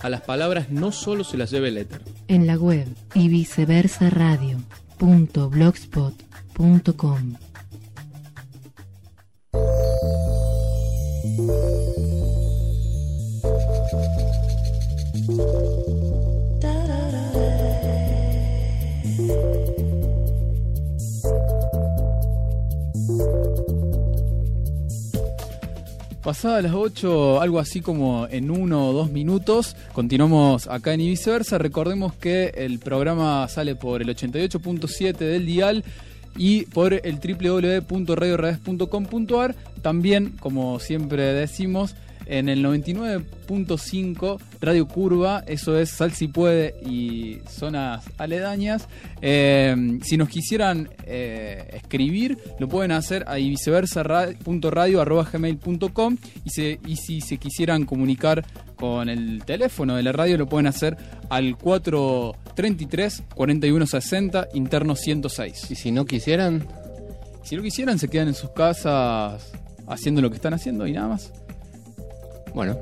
a las palabras no solo se las lleve el éter. En la web y viceversa radio.blogspot.com. Pasadas las 8, algo así como en 1 o 2 minutos, continuamos acá en Y Viceversa. Recordemos que el programa sale por el 88.7 del dial y por el www.radiorevés.com.ar. También, como siempre decimos, en el 99.5 Radio Curva, eso es Sal Si Puede y zonas aledañas. Si nos quisieran escribir, lo pueden hacer a viceversa.radio@gmail.com y si se quisieran comunicar con el teléfono de la radio, lo pueden hacer al 433-4160, interno 106. ¿Y si no quisieran? Si no quisieran, se quedan en sus casas haciendo lo que están haciendo y nada más. Bueno.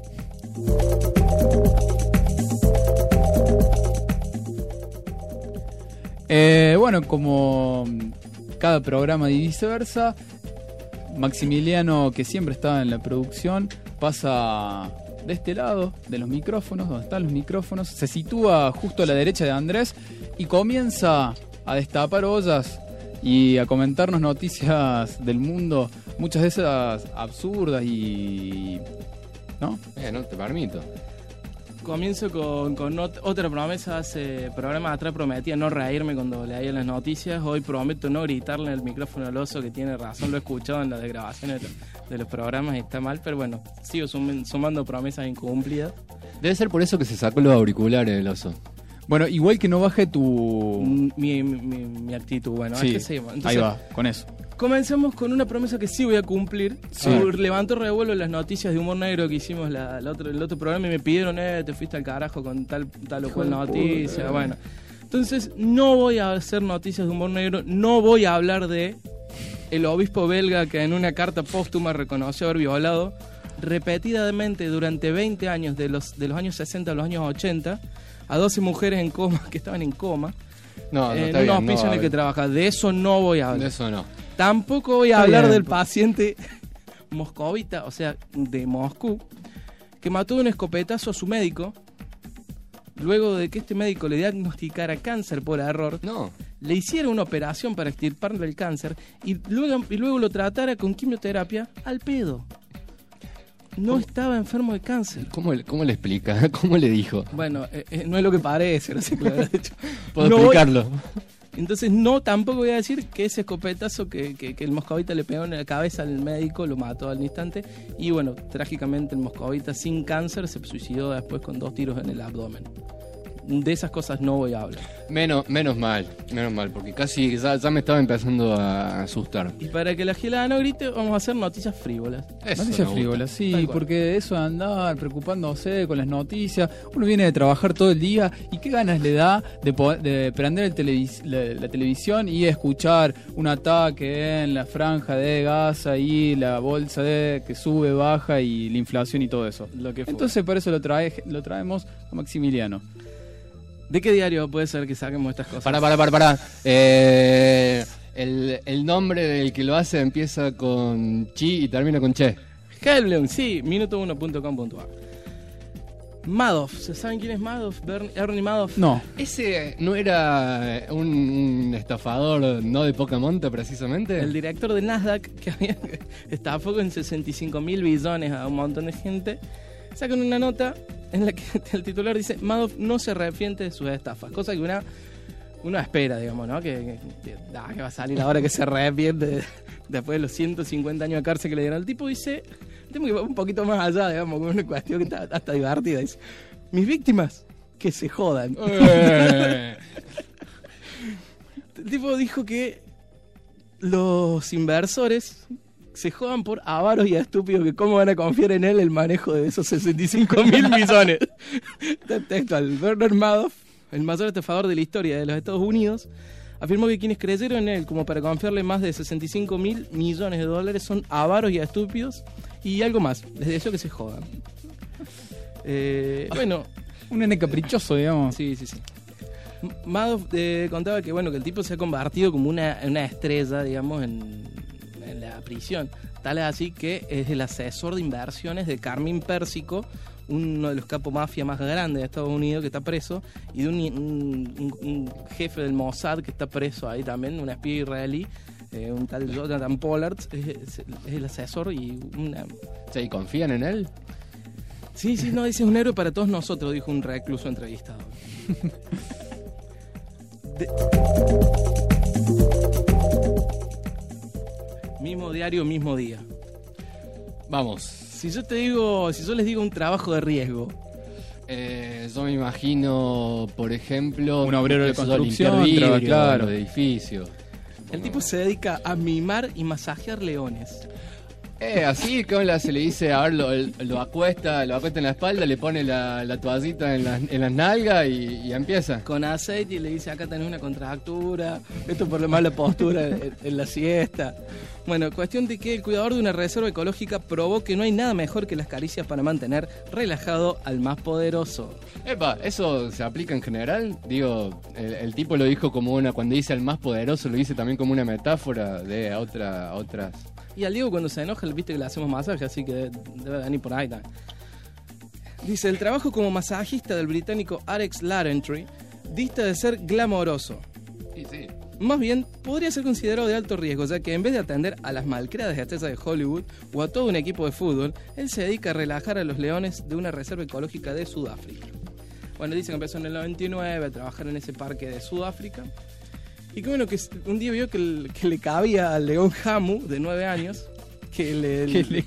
Bueno, como cada programa de Viceversa, Maximiliano, que siempre está en la producción, pasa de este lado de los micrófonos, donde están los micrófonos, se sitúa justo a la derecha de Andrés y comienza a destapar ollas y a comentarnos noticias del mundo, muchas de esas absurdas y... ¿no? No te permito. Comienzo con otra promesa. Hace programas atrás prometía no reírme cuando leía las noticias. Hoy prometo no gritarle en el micrófono al oso, que tiene razón, lo he escuchado en las grabaciones de los programas y está mal, pero bueno, sigo sumando promesas incumplidas. Debe ser por eso que se sacó los auriculares el oso. Bueno, igual que no baje tu... Mi actitud, bueno, sí, es que seguimos. Entonces, ahí va, con eso. Comencemos con una promesa que sí voy a cumplir. Sí. Levanto revuelo las noticias de humor negro que hicimos el otro programa y me pidieron, te fuiste al carajo con tal o cual noticia. Bueno, entonces no voy a hacer noticias de humor negro, no voy a hablar de el obispo belga que en una carta póstuma reconoció haber violado repetidamente durante 20 años, de los años 60 a los años 80, a 12 mujeres en coma, que estaban en coma, en un hospicio en el que trabaja. De eso no voy a hablar. De eso no. Tampoco voy a hablar del paciente moscovita, o sea, de Moscú, que mató de un escopetazo a su médico, luego de que este médico le diagnosticara cáncer por error. No. Le hiciera una operación para extirparle el cáncer y luego lo tratara con quimioterapia al pedo. No estaba enfermo de cáncer. ¿Cómo le explica? ¿Cómo le dijo? Bueno, no es lo que parece, no sé qué le habrá dicho. ¿Puedo explicarlo? Entonces tampoco voy a decir que ese escopetazo que el moscovita le pegó en la cabeza al médico lo mató al instante. Y bueno, trágicamente el moscovita sin cáncer se suicidó después con 2 tiros en el abdomen. De esas cosas no voy a hablar. Menos mal, porque casi ya me estaba empezando a asustar. Y para que la gelada no grite, vamos a hacer noticias frívolas. Noticias frívolas, sí, porque eso de andar preocupándose con las noticias, uno viene de trabajar todo el día y qué ganas le da de prender la televisión y escuchar un ataque en la franja de Gaza y la bolsa que sube, baja y la inflación y todo eso. Entonces por eso lo traemos a Maximiliano. ¿De qué diario puede ser que saquemos estas cosas? Pará. El nombre del que lo hace empieza con chi y termina con che. Helblum, sí, minuto1.com.ar. Madoff, ¿se saben quién es Madoff? Ernie Madoff. No. ¿Ese no era un estafador no de poca monta precisamente? El director de Nasdaq, que estafó con 65.000 billones a un montón de gente. Sacan una nota en la que el titular dice: Madoff no se arrepiente de sus estafas. Cosa que uno espera, digamos, ¿no? Que va a salir ahora que se arrepiente después de los 150 años de cárcel que le dieron. El tipo dice, tengo que ir un poquito más allá, digamos, con una cuestión que está hasta divertida. Dice: mis víctimas, que se jodan. El tipo dijo que los inversores se jodan por avaros y estúpidos, que cómo van a confiar en él el manejo de esos 65.000 millones. Textual. Bernard Madoff, el mayor estafador de la historia de los Estados Unidos, afirmó que quienes creyeron en él como para confiarle más de 65.000 millones de dólares son avaros y estúpidos, y algo más, les deseo que se jodan. Bueno, Un nene caprichoso, digamos. sí. Madoff contaba que bueno que el tipo se ha convertido como una estrella, digamos, en la prisión. Tal es así que es el asesor de inversiones de Carmine Persico, uno de los capos mafia más grandes de Estados Unidos que está preso, y de un jefe del Mossad que está preso ahí también, un espía israelí, un tal Jonathan Pollard, es el asesor y una... O sea, ¿y confían en él? Sí, no, dice, es un héroe para todos nosotros, dijo un recluso entrevistado. Mismo diario, mismo día. Vamos. Si yo les digo un trabajo de riesgo, Yo me imagino, por ejemplo... Un obrero de qué sé yo, construcción, limpiar vidrio, claro. de edificio. el tipo se dedica a mimar y masajear leones. Así que se le dice, a ver, lo acuesta en la espalda, le pone la toallita en las nalgas y empieza. Con aceite y le dice, acá tenés una contractura, esto por la mala postura en la siesta. Bueno, cuestión de que el cuidador de una reserva ecológica probó que no hay nada mejor que las caricias para mantener relajado al más poderoso. Epa, ¿eso se aplica en general? Digo, el tipo lo dijo como cuando dice al más poderoso, lo dice también como una metáfora de otras... Y al Diego cuando se enoja, viste que le hacemos masaje, así que debe venir por ahí también. Dice, el trabajo como masajista del británico Alex Larentry dista de ser glamoroso. Sí. Más bien, podría ser considerado de alto riesgo, ya que en vez de atender a las malcriadas estrellas de Hollywood o a todo un equipo de fútbol, él se dedica a relajar a los leones de una reserva ecológica de Sudáfrica. Bueno, dice que empezó en el 99 a trabajar en ese parque de Sudáfrica. Y que bueno, que un día vio que le cabía al león Hamu, de 9 años, que le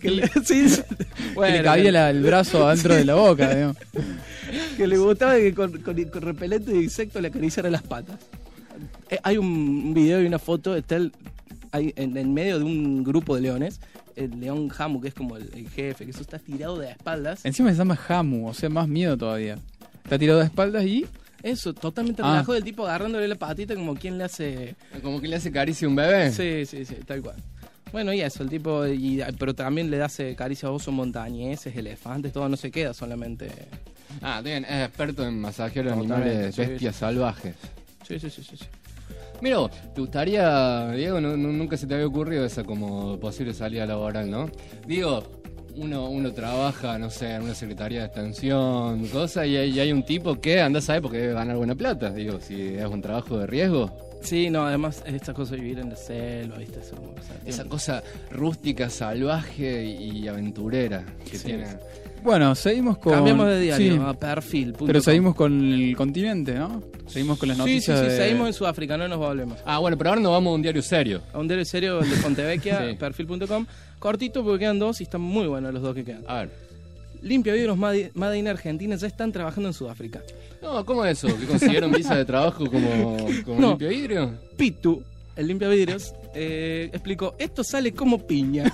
cabía el brazo adentro de la boca, digamos. que le gustaba que con repelente de insectos le acariciara las patas. Hay un video y una foto, está en medio de un grupo de leones, el león Hamu, que es como el jefe, que eso está tirado de espaldas. Encima se llama Hamu, o sea, más miedo todavía. Está tirado de espaldas y... Eso, totalmente relajado del tipo agarrándole la patita como quien le hace... Como que le hace caricia a un bebé. Sí, tal cual. Bueno, y eso, el tipo... pero también le hace caricia a osos montañeses, elefantes, todo, no se queda solamente... Bien, es experto en masajear Totalmente, animales, sí, bestias salvajes. Sí. Mira, ¿te gustaría, Diego, nunca se te había ocurrido esa como posible salida laboral, ¿no? Digo... Uno trabaja, no sé, en una secretaría de extensión, cosas, y hay un tipo que anda a saber porque debe ganar buena plata. Digo, si es un trabajo de riesgo. Sí, no, además esta cosa de vivir en la selva, ¿viste? Esa cosa rústica, salvaje y aventurera que tiene. Bueno, seguimos con... Cambiamos de diario, sí, a perfil.com. pero seguimos con el continente, ¿no? Seguimos con las noticias Sí, de... seguimos en Sudáfrica, no nos volvemos. Bueno, pero ahora nos vamos a un diario serio. A un diario serio, el de Fontevecchia, Sí. perfil.com. Cortito porque quedan dos y están muy buenos los dos que quedan. A ver. Limpia vidrios Made in Argentina ya están trabajando en Sudáfrica. No, ¿cómo es eso? ¿Que consiguieron visa de trabajo como No. limpio vidrio? Pitu, el limpia vidrios, explicó, esto sale como piña.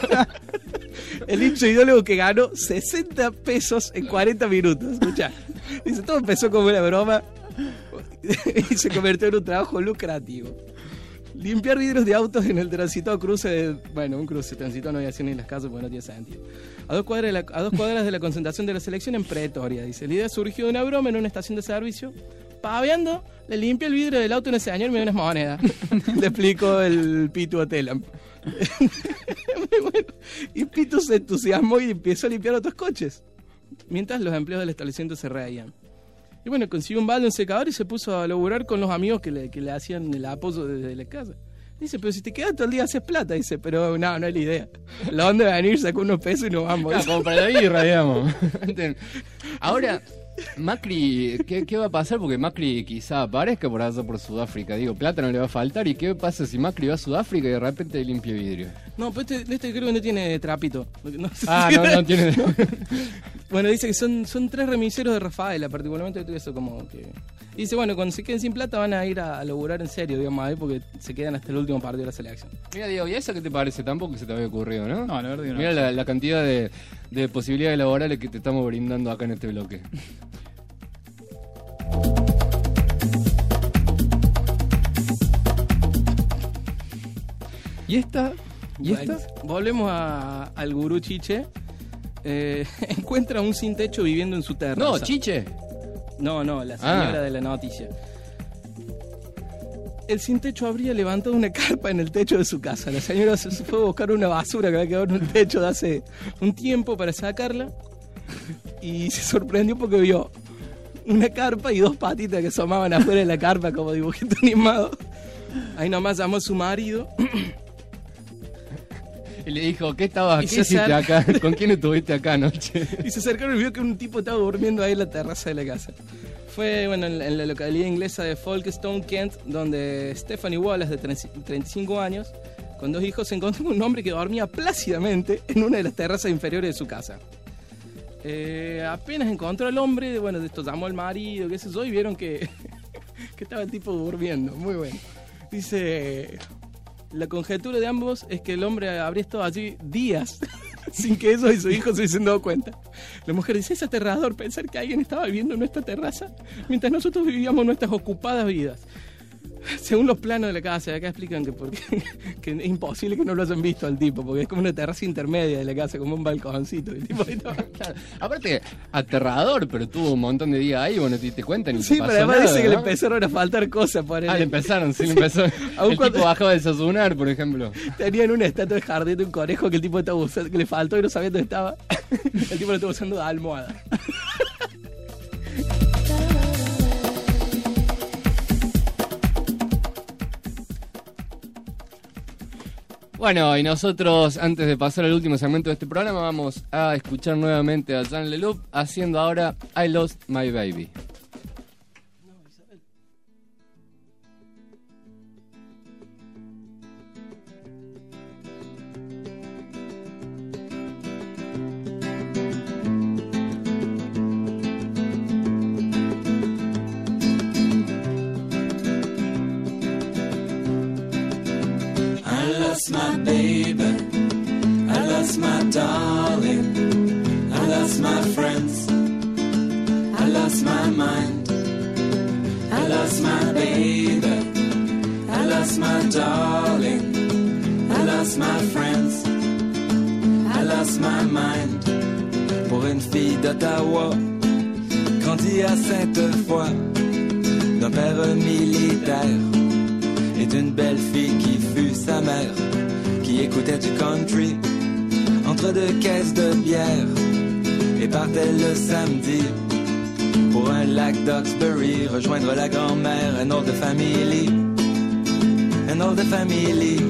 El hincha ideólogo que ganó 60 pesos en 40 minutos. Escuchá. Dice, todo empezó como una broma y se convirtió en un trabajo lucrativo. Limpiar vidrios de autos en el transitado cruce de... Bueno, un cruce transitado no voy a decir ni las casas porque no tiene sentido. A dos cuadras de la concentración de la selección en Pretoria, dice. La idea surgió de una broma en una estación de servicio. Paveando, le limpia el vidrio del auto a ese señor y me dio unas monedas. Le explicó el Pitu a Telam. Muy bueno. Y Pitu se entusiasmó y empezó a limpiar otros coches. Mientras los empleados del establecimiento se reían. Y bueno, consiguió un balde, un secador y se puso a laburar con los amigos que le hacían el apoyo desde la casa. Dice, pero si te quedas todo el día haces plata. Dice, pero no es la idea. La onda de venir, sacó unos pesos y nos vamos. Como para la birra, digamos. Ahora, Macri, ¿qué va a pasar? Porque Macri quizá aparezca por allá por Sudáfrica. Digo, plata no le va a faltar. ¿Y qué pasa si Macri va a Sudáfrica y de repente limpia vidrio? No, pues este creo que no tiene trapito. No tiene... Bueno, dice que son 3 remiseros de Rafaela, particularmente eso como que... Dice, bueno, cuando se queden sin plata van a ir a laburar en serio, digamos, ahí porque se quedan hasta el último partido de la selección. Mira, Diego, ¿y eso qué te parece? Tampoco se te había ocurrido, ¿no? No, la verdad que no. Mira la cantidad de posibilidades laborales que te estamos brindando acá en este bloque. ¿Y esta? Bueno, volvemos al gurú Chiche. encuentra un sin techo viviendo en su terraza. No, Chiche. No, la señora de la noticia. El sin techo habría levantado una carpa en el techo de su casa. La señora se fue a buscar una basura que había quedado en un techo de hace un tiempo para sacarla y se sorprendió porque vio una carpa y dos patitas que asomaban afuera de la carpa como dibujito animado. Ahí nomás llamó a su marido y le dijo, ¿qué estabas? Y ¿Qué hiciste acá? ¿Con quién estuviste acá anoche? Y se acercaron y vio que un tipo estaba durmiendo ahí en la terraza de la casa. Fue en la localidad inglesa de Folkestone, Kent, donde Stephanie Wallace, de 35 años, con 2 hijos, se encontró con un hombre que dormía plácidamente en una de las terrazas inferiores de su casa. Apenas encontró al hombre, bueno, de esto llamó al marido, qué sé yo, y vieron que estaba el tipo durmiendo. Muy bueno. Dice, la conjetura de ambos es que el hombre habría estado allí días sin que ellos y su hijo se hubiesen dado cuenta. La mujer dice, es aterrador pensar que alguien estaba viviendo en nuestra terraza mientras nosotros vivíamos nuestras ocupadas vidas. Según los planos de la casa, acá explican que es imposible que no lo hayan visto al tipo, porque es como una terraza intermedia de la casa, como un balconcito. El tipo claro. Aparte, aterrador, pero tuvo un montón de días ahí y vos no te diste cuenta ni sí, te pasó pero además nada, dice que ¿no? le empezaron a faltar cosas por él. Le empezaron. El tipo bajaba a desayunar, por ejemplo. Tenían una estatua de jardín de un conejo que el tipo estaba usando, que le faltó y no sabía dónde estaba. El tipo lo estaba usando de almohada. Bueno, y nosotros, antes de pasar al último segmento de este programa, vamos a escuchar nuevamente a Jean Leloup haciendo ahora I Lost My Baby. My baby, I lost my darling, I lost my friends, I lost my mind, I lost my baby, I lost my darling, I lost my friends, I lost my mind. Pour une fille d'Ottawa, grandie à Sainte-Foy, d'un père militaire et d'une belle fille qui fut sa mère, qui écoutait du country entre 2 caisses de bière et partait le samedi pour un lac d'Oxbury rejoindre la grand-mère, an old family, an old family.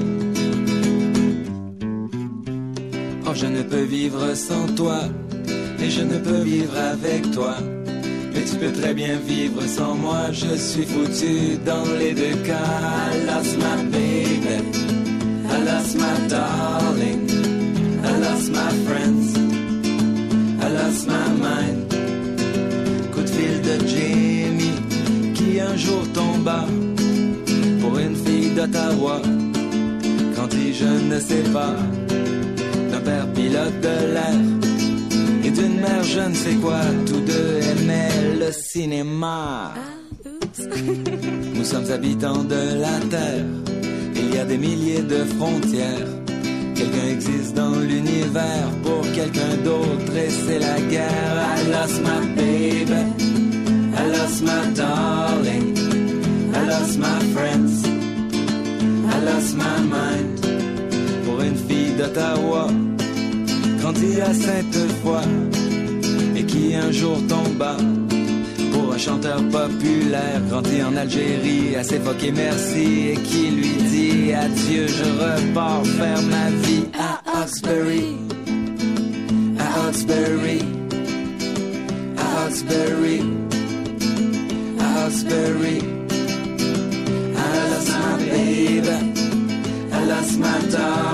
Oh, je ne peux vivre sans toi et je ne peux vivre avec toi. Mais tu peux très bien vivre sans moi, je suis foutu dans les 2 cas. I lost my baby, I lost my darling, I lost my friends, I lost my mind. Coup de fil de Jamie, qui un jour tomba pour une fille d'Ottawa, quand dit je ne sais pas, d'un père pilote de l'air et d'une mère je ne sais quoi, tous deux aimaient le cinéma. Nous sommes habitants de la terre, il y a des milliers de frontières. Quelqu'un existe dans l'univers pour quelqu'un d'autre et c'est la guerre. I lost my baby, I lost my darling, I lost my friends, I lost my mind. Pour une fille d'Ottawa, grandie à Sainte-Foy et qui un jour tomba pour un chanteur populaire, grandi en Algérie, assez foqué merci, et qui lui dit adieu, je repars faire ma vie à Hawkesbury, à Hawkesbury, à Hawkesbury, à Hawkesbury. I lost my baby, I lost my dog.